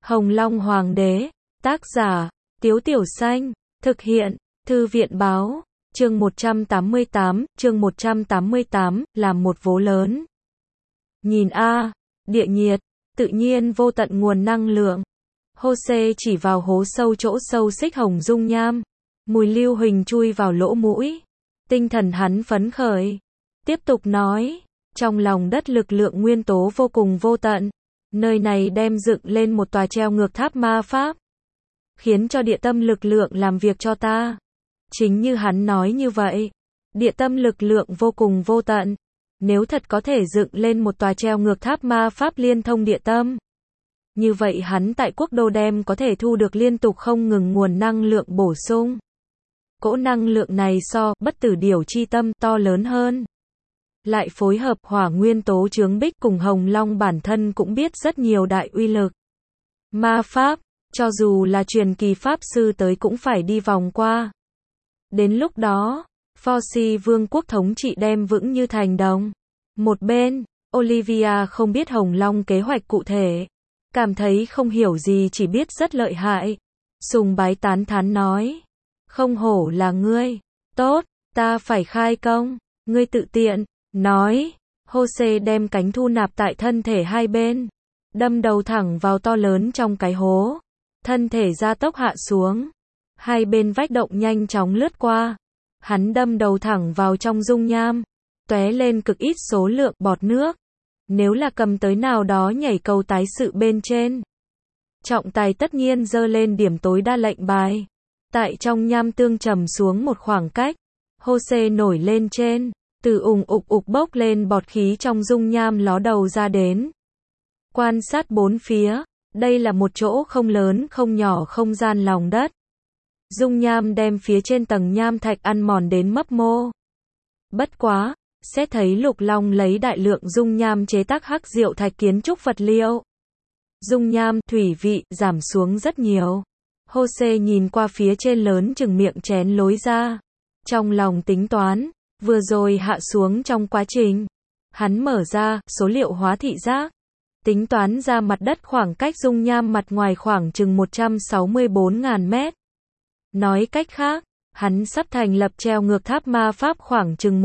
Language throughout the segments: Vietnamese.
Hồng Long Hoàng đế, tác giả, Tiếu Tiểu Xanh, thực hiện, Thư viện báo, chương 188, làm một vố lớn. Nhìn a, địa nhiệt, tự nhiên vô tận nguồn năng lượng. Jose chỉ vào hố sâu chỗ sâu xích hồng dung nham, mùi lưu huỳnh chui vào lỗ mũi. Tinh thần hắn phấn khởi. Tiếp tục nói, trong lòng đất lực lượng nguyên tố vô cùng vô tận. Nơi này đem dựng lên một tòa treo ngược tháp ma pháp, khiến cho địa tâm lực lượng làm việc cho ta. Chính như hắn nói như vậy, địa tâm lực lượng vô cùng vô tận. Nếu thật có thể dựng lên một tòa treo ngược tháp ma pháp liên thông địa tâm, như vậy hắn tại quốc đô đem có thể thu được liên tục không ngừng nguồn năng lượng bổ sung. Cỗ năng lượng này so bất tử điểu chi tâm to lớn hơn. Lại phối hợp hỏa nguyên tố chướng bích cùng Hồng Long bản thân cũng biết rất nhiều đại uy lực. Ma pháp, cho dù là truyền kỳ pháp sư tới cũng phải đi vòng qua. Đến lúc đó, Forcy vương quốc thống trị đem vững như thành đồng. Một bên, Olivia không biết Hồng Long kế hoạch cụ thể, cảm thấy không hiểu gì, chỉ biết rất lợi hại. Sùng bái tán thán nói, không hổ là ngươi, tốt, ta phải khai công, ngươi tự tiện, nói. Jose đem cánh thu nạp tại thân thể hai bên, đâm đầu thẳng vào to lớn trong cái hố. Thân thể gia tốc hạ xuống, hai bên vách động nhanh chóng lướt qua. Hắn đâm đầu thẳng vào trong dung nham, tóe lên cực ít số lượng bọt nước. Nếu là cầm tới nào đó nhảy cầu tái sự bên trên, trọng tài tất nhiên dơ lên điểm tối đa lệnh bài. Tại trong nham tương trầm xuống một khoảng cách, Jose nổi lên trên, từ ục bốc lên bọt khí trong dung nham ló đầu ra đến. Quan sát bốn phía, đây là một chỗ không lớn không nhỏ không gian lòng đất. Dung nham đem phía trên tầng nham thạch ăn mòn đến mấp mô. Bất quá, sẽ thấy Lục Long lấy đại lượng dung nham chế tác hắc diệu thạch kiến trúc vật liệu. Dung nham thủy vị giảm xuống rất nhiều. Jose nhìn qua phía trên lớn chừng miệng chén lối ra, trong lòng tính toán, vừa rồi hạ xuống trong quá trình, hắn mở ra số liệu hóa thị giác, tính toán ra mặt đất khoảng cách dung nham mặt ngoài khoảng chừng 164.000 mét. Nói cách khác, hắn sắp thành lập treo ngược tháp ma pháp khoảng chừng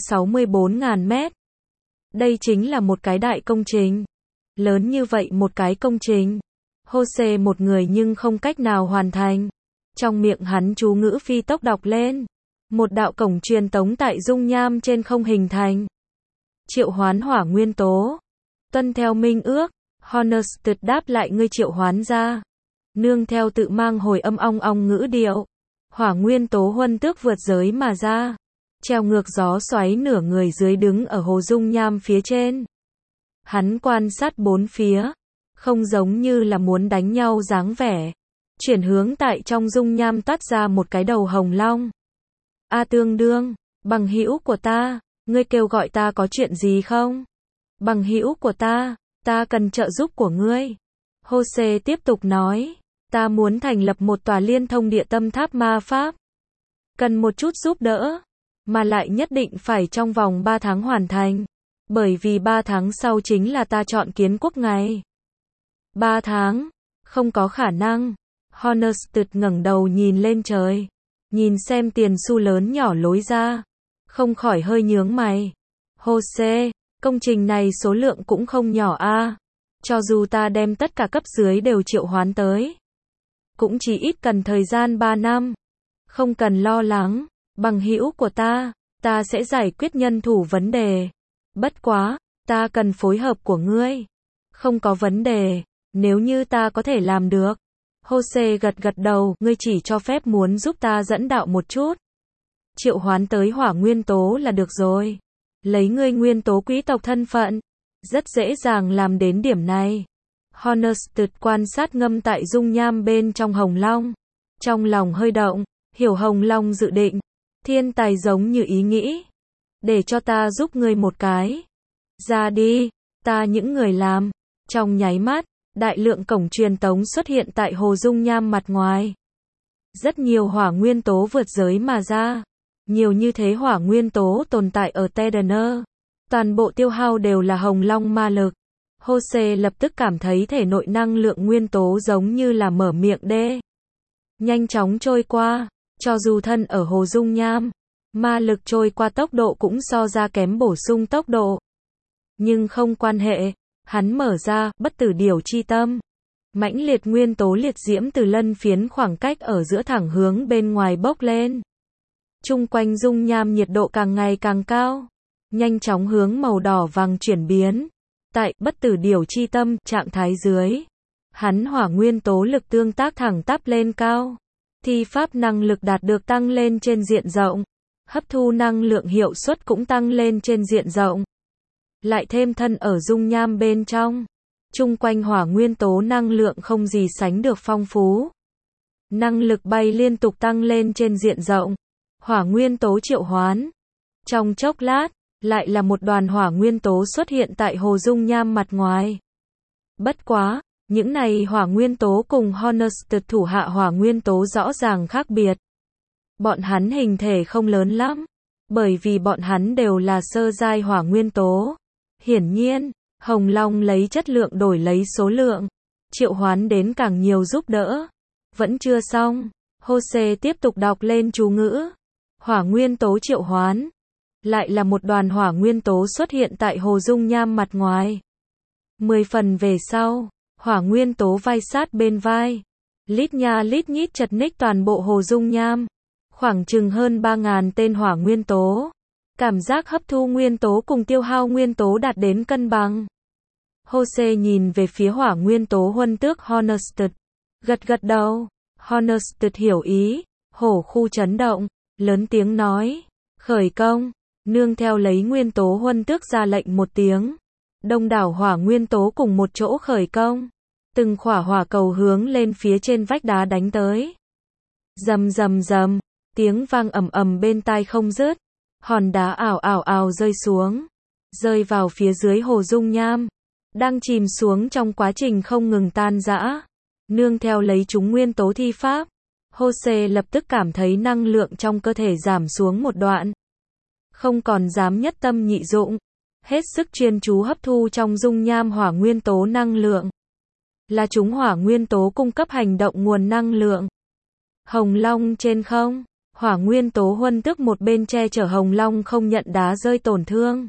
164.000 mét. Đây chính là một cái đại công trình. Lớn như vậy một cái công trình, Jose một người nhưng không cách nào hoàn thành. Trong miệng hắn chú ngữ phi tốc đọc lên. Một đạo cổng truyền tống tại dung nham trên không hình thành. Triệu hoán hỏa nguyên tố. Tuân theo minh ước, Honested đáp lại ngươi triệu hoán ra. Nương theo tự mang hồi âm ong ong ngữ điệu. Hỏa nguyên tố huân tước vượt giới mà ra. Treo ngược gió xoáy nửa người dưới đứng ở hồ dung nham phía trên. Hắn quan sát bốn phía, không giống như là muốn đánh nhau dáng vẻ. Chuyển hướng tại trong dung nham toát ra một cái đầu hồng long. A tương đương, bằng hữu của ta, ngươi kêu gọi ta có chuyện gì không? Bằng hữu của ta cần trợ giúp của ngươi. Jose tiếp tục nói, ta muốn thành lập một tòa liên thông địa tâm tháp ma pháp. Cần một chút giúp đỡ, mà lại nhất định phải trong vòng 3 tháng hoàn thành. Bởi vì 3 tháng sau chính là ta chọn kiến quốc ngày. 3 tháng, không có khả năng. Honested ngẩng đầu nhìn lên trời, nhìn xem tiền xu lớn nhỏ lối ra, không khỏi hơi nhướng mày. Jose, công trình này số lượng cũng không nhỏ a. Cho dù ta đem tất cả cấp dưới đều triệu hoán tới, cũng chỉ ít cần thời gian 3 năm. Không cần lo lắng, bằng hữu của ta sẽ giải quyết nhân thủ vấn đề. Bất quá, ta cần phối hợp của ngươi. Không có vấn đề, nếu như ta có thể làm được. Jose gật đầu, ngươi chỉ cho phép muốn giúp ta dẫn đạo một chút. Triệu hoán tới hỏa nguyên tố là được rồi. Lấy ngươi nguyên tố quý tộc thân phận, rất dễ dàng làm đến điểm này. Honested quan sát ngâm tại dung nham bên trong Hồng Long. Trong lòng hơi động, hiểu Hồng Long dự định. Thiên tài giống như ý nghĩ. Để cho ta giúp ngươi một cái. Ra đi, ta những người làm. Trong nháy mắt, đại lượng cổng truyền tống xuất hiện tại hồ dung nham mặt ngoài. Rất nhiều hỏa nguyên tố vượt giới mà ra. Nhiều như thế hỏa nguyên tố tồn tại ở Tedener. Toàn bộ tiêu hao đều là Hồng Long ma lực. Jose lập tức cảm thấy thể nội năng lượng nguyên tố giống như là mở miệng đê. Nhanh chóng trôi qua, cho dù thân ở hồ dung nham, ma lực trôi qua tốc độ cũng so ra kém bổ sung tốc độ. Nhưng không quan hệ, hắn mở ra, bất tử điểu chi tâm. Mãnh liệt nguyên tố liệt diễm từ lân phiến khoảng cách ở giữa thẳng hướng bên ngoài bốc lên. Chung quanh dung nham nhiệt độ càng ngày càng cao, nhanh chóng hướng màu đỏ vàng chuyển biến. Tại bất tử điểu chi tâm, trạng thái dưới, hắn hỏa nguyên tố lực tương tác thẳng tắp lên cao. Thi pháp năng lực đạt được tăng lên trên diện rộng. Hấp thu năng lượng hiệu suất cũng tăng lên trên diện rộng. Lại thêm thân ở dung nham bên trong. Chung quanh hỏa nguyên tố năng lượng không gì sánh được phong phú. Năng lực bay liên tục tăng lên trên diện rộng. Hỏa nguyên tố triệu hoán. Trong chốc lát, lại là một đoàn hỏa nguyên tố xuất hiện tại hồ dung nham mặt ngoài. Bất quá, những này hỏa nguyên tố cùng Honested thủ hạ hỏa nguyên tố rõ ràng khác biệt. Bọn hắn hình thể không lớn lắm, bởi vì bọn hắn đều là sơ giai hỏa nguyên tố. Hiển nhiên, Hồng Long lấy chất lượng đổi lấy số lượng, triệu hoán đến càng nhiều giúp đỡ. Vẫn chưa xong, Jose tiếp tục đọc lên chú ngữ. Hỏa nguyên tố triệu hoán. Lại là một đoàn hỏa nguyên tố xuất hiện tại hồ dung nham mặt ngoài. 10 phần về sau, hỏa nguyên tố vai sát bên vai. Lít nha lít nhít chật ních toàn bộ hồ dung nham. Khoảng chừng hơn 3.000 tên hỏa nguyên tố. Cảm giác hấp thu nguyên tố cùng tiêu hao nguyên tố đạt đến cân bằng. Jose nhìn về phía hỏa nguyên tố huân tước Honested. Gật gật đầu. Honested hiểu ý. Hổ khu chấn động. Lớn tiếng nói. Khởi công. Nương theo lấy nguyên tố huân tước ra lệnh một tiếng. Đông đảo hỏa nguyên tố cùng một chỗ khởi công. Từng khỏa hỏa cầu hướng lên phía trên vách đá đánh tới. Rầm rầm rầm. Tiếng vang ầm ầm bên tai không dứt. Hòn đá ảo ảo ảo rơi xuống. Rơi vào phía dưới hồ dung nham. Đang chìm xuống trong quá trình không ngừng tan rã. Nương theo lấy chúng nguyên tố thi pháp. Jose lập tức cảm thấy năng lượng trong cơ thể giảm xuống một đoạn. Không còn dám nhất tâm nhị dụng. Hết sức chuyên chú hấp thu trong dung nham hỏa nguyên tố năng lượng. Là chúng hỏa nguyên tố cung cấp hành động nguồn năng lượng. Hồng Long trên không. Hỏa nguyên tố huân tước một bên che chở Hồng Long không nhận đá rơi tổn thương.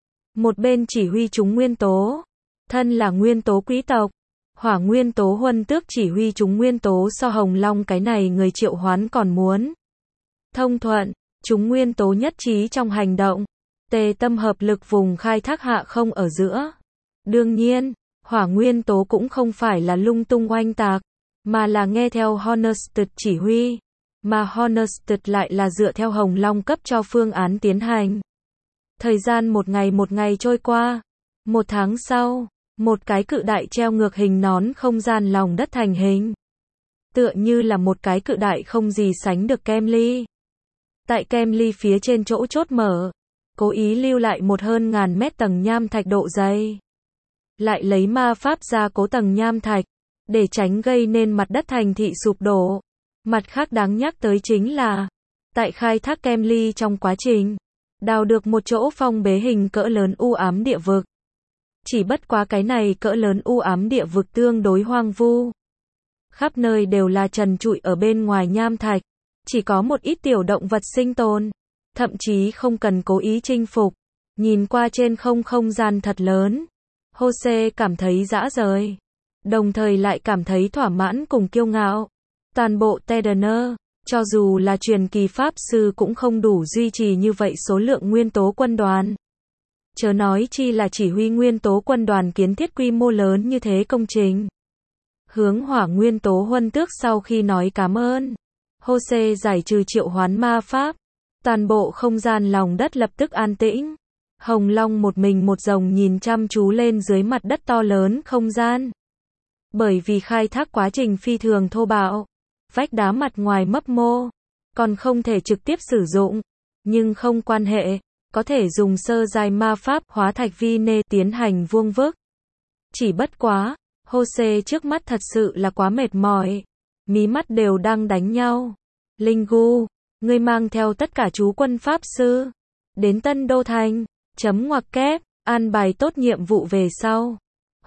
Một bên chỉ huy chúng nguyên tố. Thân là nguyên tố quý tộc. Hỏa nguyên tố huân tước chỉ huy chúng nguyên tố so Hồng Long cái này người triệu hoán còn muốn. Thông thuận, chúng nguyên tố nhất trí trong hành động. Tề tâm hợp lực vùng khai thác hạ không ở giữa. Đương nhiên, hỏa nguyên tố cũng không phải là lung tung oanh tạc, mà là nghe theo Honested chỉ huy. Mà Honested lại là dựa theo Hồng Long cấp cho phương án tiến hành. Thời gian một ngày trôi qua. 1 tháng sau, một cái cự đại treo ngược hình nón không gian lòng đất thành hình. Tựa như là một cái cự đại không gì sánh được kem ly. Tại kem ly phía trên chỗ chốt mở, cố ý lưu lại một hơn 1000 mét tầng nham thạch độ dày. Lại lấy ma pháp ra cố tầng nham thạch, để tránh gây nên mặt đất thành thị sụp đổ. Mặt khác đáng nhắc tới chính là, tại khai thác kem ly trong quá trình, đào được một chỗ phong bế hình cỡ lớn u ám địa vực. Chỉ bất quá cái này cỡ lớn u ám địa vực tương đối hoang vu. Khắp nơi đều là trần trụi ở bên ngoài nham thạch, chỉ có một ít tiểu động vật sinh tồn, thậm chí không cần cố ý chinh phục. Nhìn qua trên không gian thật lớn, Jose cảm thấy dã rời, đồng thời lại cảm thấy thỏa mãn cùng kiêu ngạo. Toàn bộ Tedener, cho dù là truyền kỳ pháp sư cũng không đủ duy trì như vậy số lượng nguyên tố quân đoàn. Chớ nói chi là chỉ huy nguyên tố quân đoàn kiến thiết quy mô lớn như thế công trình. Hướng hỏa nguyên tố huân tước sau khi nói cảm ơn, Jose giải trừ triệu hoán ma pháp. Toàn bộ không gian lòng đất lập tức an tĩnh. Hồng Long một mình một rồng nhìn chăm chú lên dưới mặt đất to lớn không gian. Bởi vì khai thác quá trình phi thường thô bạo, vách đá mặt ngoài mấp mô, còn không thể trực tiếp sử dụng, nhưng không quan hệ, có thể dùng sơ giai ma pháp hóa thạch vi nê tiến hành vuông vức. Chỉ bất quá, Jose trước mắt thật sự là quá mệt mỏi, mí mắt đều đang đánh nhau. Linh Gu, ngươi mang theo tất cả chú quân pháp sư đến Tân Đô Thành, chấm ngoặc kép, an bài tốt nhiệm vụ về sau.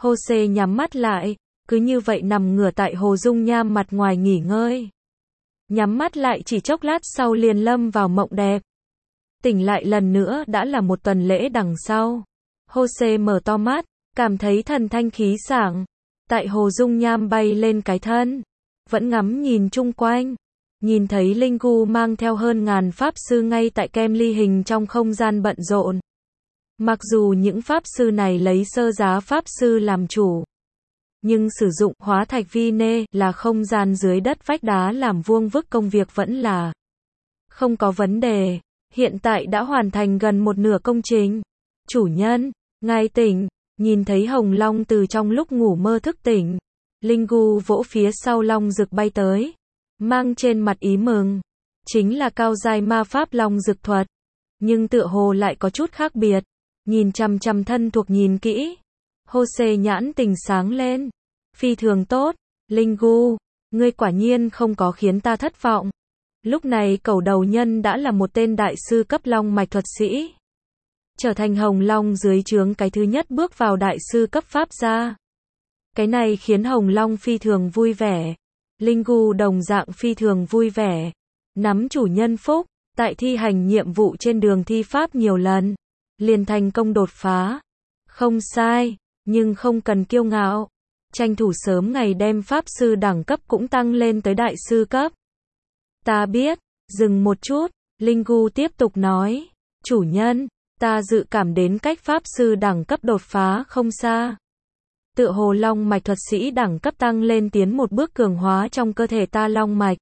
Jose nhắm mắt lại, cứ như vậy nằm ngửa tại hồ dung nham mặt ngoài nghỉ ngơi. Nhắm mắt lại chỉ chốc lát sau liền lâm vào mộng đẹp. Tỉnh lại lần nữa đã là một tuần lễ đằng sau. Jose mở to mắt, cảm thấy thần thanh khí sảng. Tại hồ dung nham bay lên cái thân, vẫn ngắm nhìn chung quanh. Nhìn thấy Linh Gu mang theo hơn ngàn pháp sư ngay tại kem ly hình trong không gian bận rộn. Mặc dù những pháp sư này lấy sơ giá pháp sư làm chủ, nhưng sử dụng hóa thạch vi nê là không gian dưới đất vách đá làm vuông vức công việc vẫn là không có vấn đề. Hiện tại đã hoàn thành gần một nửa công trình. Chủ nhân, ngài tỉnh, nhìn thấy Hồng Long từ trong lúc ngủ mơ thức tỉnh. Linh Gu vỗ phía sau Long Dực bay tới, mang trên mặt ý mừng. Chính là cao giai ma pháp Long Dực thuật, nhưng tựa hồ lại có chút khác biệt. Nhìn chằm chằm thân thuộc nhìn kỹ. Jose nhãn tình sáng lên. Phi thường tốt, Linh Gu, ngươi quả nhiên không có khiến ta thất vọng. Lúc này Cẩu Đầu Nhân đã là một tên đại sư cấp long mạch thuật sĩ. Trở thành Hồng Long dưới trướng cái thứ nhất bước vào đại sư cấp pháp gia. Cái này khiến Hồng Long phi thường vui vẻ. Linh Gu đồng dạng phi thường vui vẻ. Nắm chủ nhân phúc, tại thi hành nhiệm vụ trên đường thi pháp nhiều lần, liền thành công đột phá. Không sai, nhưng không cần kiêu ngạo. Tranh thủ sớm ngày đem pháp sư đẳng cấp cũng tăng lên tới đại sư cấp. Ta biết, dừng một chút, Linh Gu tiếp tục nói. Chủ nhân, ta dự cảm đến cách pháp sư đẳng cấp đột phá không xa. Tựa hồ long mạch thuật sĩ đẳng cấp tăng lên tiến một bước cường hóa trong cơ thể ta long mạch.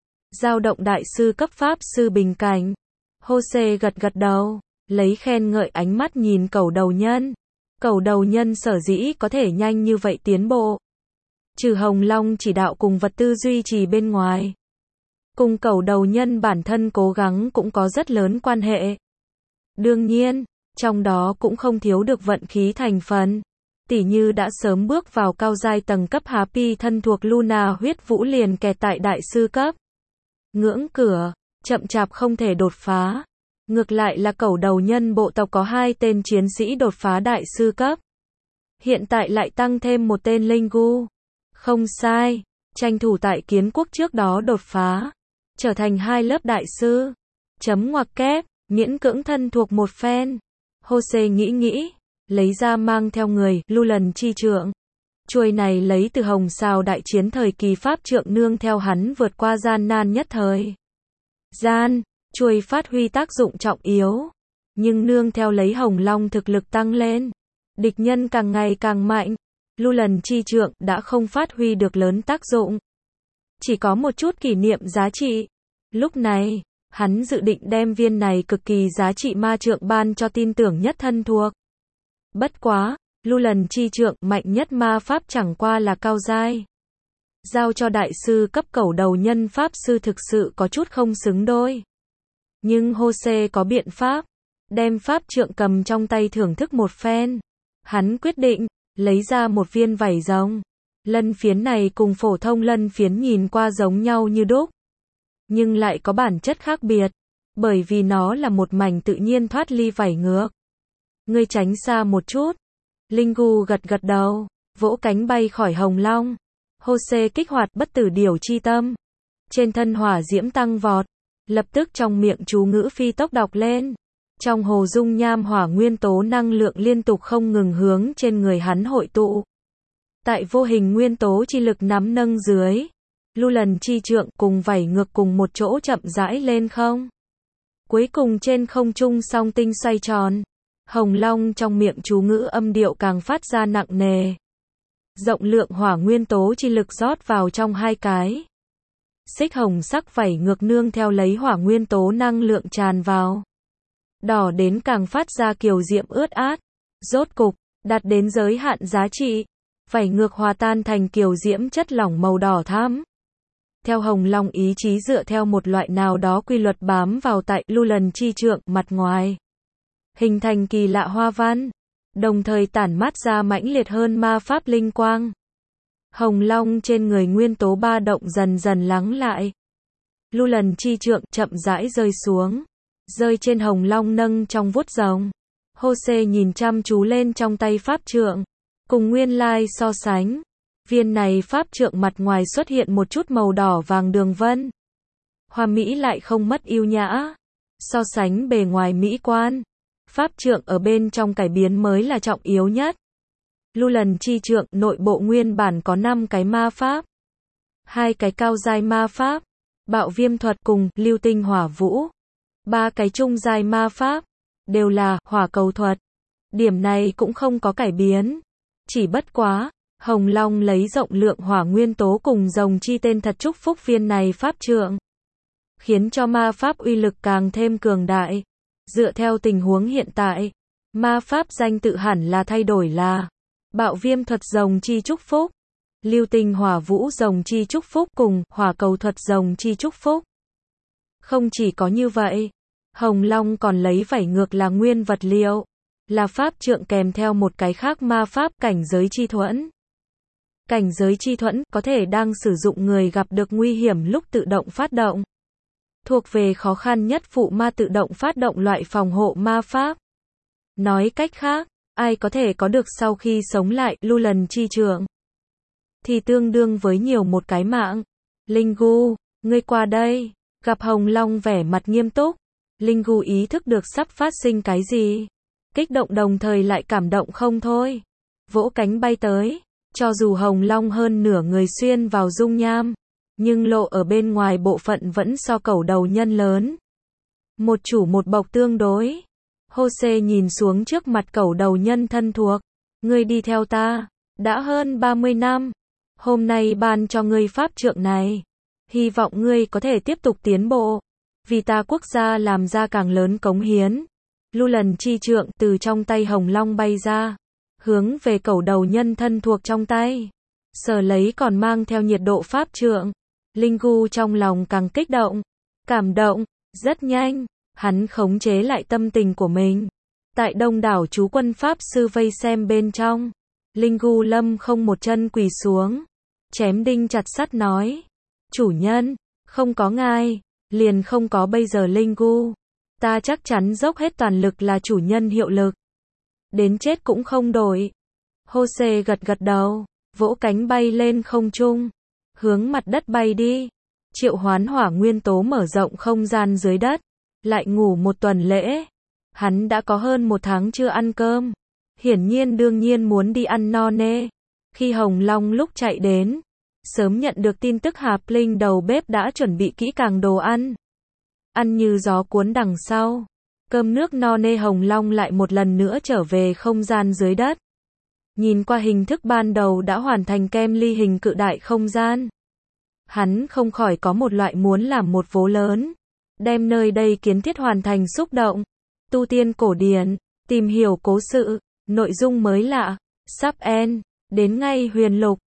Dao động đại sư cấp pháp sư bình cảnh. Jose gật gật đầu, lấy khen ngợi ánh mắt nhìn Cẩu Đầu Nhân. Cẩu Đầu Nhân sở dĩ có thể nhanh như vậy tiến bộ, trừ Hồng Long chỉ đạo cùng vật tư duy trì bên ngoài, cùng Cẩu Đầu Nhân bản thân cố gắng cũng có rất lớn quan hệ. Đương nhiên, trong đó cũng không thiếu được vận khí thành phần. Tỉ như đã sớm bước vào cao giai tầng cấp Happy thân thuộc Luna huyết vũ liền kẹt tại đại sư cấp. Ngưỡng cửa, chậm chạp không thể đột phá. Ngược lại là Cẩu Đầu Nhân bộ tộc có 2 tên chiến sĩ đột phá đại sư cấp. Hiện tại lại tăng thêm một tên Linh Gu. Không sai, tranh thủ tại kiến quốc trước đó đột phá, trở thành 2 lớp đại sư. Chấm ngoặc kép, miễn cưỡng thân thuộc một phen. Jose nghĩ, lấy ra mang theo người, Lưu Lần chi trượng. Chuôi này lấy từ Hồng Sao đại chiến thời kỳ pháp trượng nương theo hắn vượt qua gian nan nhất thời gian. Chuôi phát huy tác dụng trọng yếu, nhưng nương theo lấy Hồng Long thực lực tăng lên, địch nhân càng ngày càng mạnh, Lưu Lần chi trượng đã không phát huy được lớn tác dụng, chỉ có một chút kỷ niệm giá trị. Lúc này, hắn dự định đem viên này cực kỳ giá trị ma trượng ban cho tin tưởng nhất thân thuộc. Bất quá, Lưu Lần chi trượng mạnh nhất ma pháp chẳng qua là cao giai. Giao cho đại sư cấp Cẩu Đầu Nhân pháp sư thực sự có chút không xứng đôi. Nhưng Jose có biện pháp, đem pháp trượng cầm trong tay thưởng thức một phen. Hắn quyết định, lấy ra một viên vảy rồng. Lân phiến này cùng phổ thông lân phiến nhìn qua giống nhau như đúc, nhưng lại có bản chất khác biệt, bởi vì nó là một mảnh tự nhiên thoát ly vảy ngược. Ngươi tránh xa một chút. Linh Gu gật gật đầu, vỗ cánh bay khỏi Hồng Long. Jose kích hoạt bất tử điểu chi tâm. Trên thân hỏa diễm tăng vọt. Lập tức trong miệng chú ngữ phi tốc đọc lên. Trong hồ dung nham hỏa nguyên tố năng lượng liên tục không ngừng hướng trên người hắn hội tụ. Tại vô hình nguyên tố chi lực nắm nâng dưới, Lưu Lần chi trượng cùng vảy ngược cùng một chỗ chậm rãi lên không. Cuối cùng trên không trung song tinh xoay tròn. Hồng Long trong miệng chú ngữ âm điệu càng phát ra nặng nề. Rộng lượng hỏa nguyên tố chi lực rót vào trong 2 cái xích hồng sắc vảy ngược nương theo lấy hỏa nguyên tố năng lượng tràn vào. Đỏ đến càng phát ra kiều diệm ướt át. Rốt cục, đạt đến giới hạn giá trị. Vảy ngược hòa tan thành kiều diễm chất lỏng màu đỏ thắm. Theo Hồng Long ý chí dựa theo một loại nào đó quy luật bám vào tại Lưu Lần chi trượng mặt ngoài. Hình thành kỳ lạ hoa văn. Đồng thời tản mát ra mãnh liệt hơn ma pháp linh quang. Hồng Long trên người nguyên tố ba động dần dần lắng lại. Lưu Lần chi trượng chậm rãi rơi xuống. Rơi trên Hồng Long nâng trong vuốt rồng. Jose nhìn chăm chú lên trong tay pháp trượng. Cùng nguyên lai so sánh, viên này pháp trượng mặt ngoài xuất hiện một chút màu đỏ vàng đường vân. Hoa mỹ lại không mất yêu nhã. So sánh bề ngoài mỹ quan, pháp trượng ở bên trong cải biến mới là trọng yếu nhất. Lưu Lần chi trượng nội bộ nguyên bản có 5 cái ma pháp. 2 cái cao giai ma pháp, bạo viêm thuật cùng lưu tinh hỏa vũ. 3 cái trung giai ma pháp, đều là hỏa cầu thuật. Điểm này cũng không có cải biến. Chỉ bất quá, Hồng Long lấy rộng lượng hỏa nguyên tố cùng rồng chi tên thật chúc phúc viên này pháp trượng, khiến cho ma pháp uy lực càng thêm cường đại. Dựa theo tình huống hiện tại, ma pháp danh tự hẳn là thay đổi là bạo viêm thuật rồng chi chúc phúc, lưu tinh hỏa vũ rồng chi chúc phúc cùng hỏa cầu thuật rồng chi chúc phúc. Không chỉ có như vậy, Hồng Long còn lấy vảy ngược là nguyên vật liệu, là pháp trượng kèm theo một cái khác ma pháp cảnh giới chi thuẫn. Cảnh giới chi thuẫn có thể đang sử dụng người gặp được nguy hiểm lúc tự động phát động. Thuộc về khó khăn nhất phụ ma tự động phát động loại phòng hộ ma pháp. Nói cách khác, ai có thể có được sau khi sống lại Lưu Lần chi trượng, thì tương đương với nhiều một cái mạng. Linh Gu, ngươi qua đây. Gặp Hồng Long vẻ mặt nghiêm túc, Linh Gu ý thức được sắp phát sinh cái gì. Kích động đồng thời lại cảm động không thôi. Vỗ cánh bay tới. Cho dù Hồng Long hơn nửa người xuyên vào dung nham, nhưng lộ ở bên ngoài bộ phận vẫn so cẩu đầu nhân lớn. Một chủ một bộc tương đối. Jose nhìn xuống trước mặt cẩu đầu nhân thân thuộc. Ngươi đi theo ta, đã hơn 30 năm. Hôm nay ban cho ngươi pháp trượng này. Hy vọng ngươi có thể tiếp tục tiến bộ. Vì ta quốc gia làm ra càng lớn cống hiến. Lưu Lần chi trượng từ trong tay Hồng Long bay ra. Hướng về cẩu đầu nhân thân thuộc trong tay. Sờ lấy còn mang theo nhiệt độ pháp trượng. Linh Gu trong lòng càng kích động. Cảm động. Rất nhanh, hắn khống chế lại tâm tình của mình. Tại đông đảo chú quân pháp sư vây xem bên trong, Linh Gu lâm không một chân quỳ xuống. Chém đinh chặt sắt nói. Chủ nhân, không có ngài, liền không có bây giờ Linh Gu. Ta chắc chắn dốc hết toàn lực là chủ nhân hiệu lực. Đến chết cũng không đổi. Jose gật gật đầu, vỗ cánh bay lên không trung, hướng mặt đất bay đi. Triệu hoán hỏa nguyên tố mở rộng không gian dưới đất, lại ngủ một tuần lễ. Hắn đã có hơn 1 tháng chưa ăn cơm. Hiển nhiên đương nhiên muốn đi ăn no nê. Khi Hồng Long lúc chạy đến, sớm nhận được tin tức Hạp Linh đầu bếp đã chuẩn bị kỹ càng đồ ăn. Ăn như gió cuốn đằng sau. Cơm nước no nê Hồng Long lại một lần nữa trở về không gian dưới đất. Nhìn qua hình thức ban đầu đã hoàn thành kem ly hình cự đại không gian. Hắn không khỏi có một loại muốn làm một vố lớn. Đem nơi đây kiến thiết hoàn thành xúc động. Tu tiên cổ điển, tìm hiểu cố sự, nội dung mới lạ, sắp end, đến ngay huyền lục.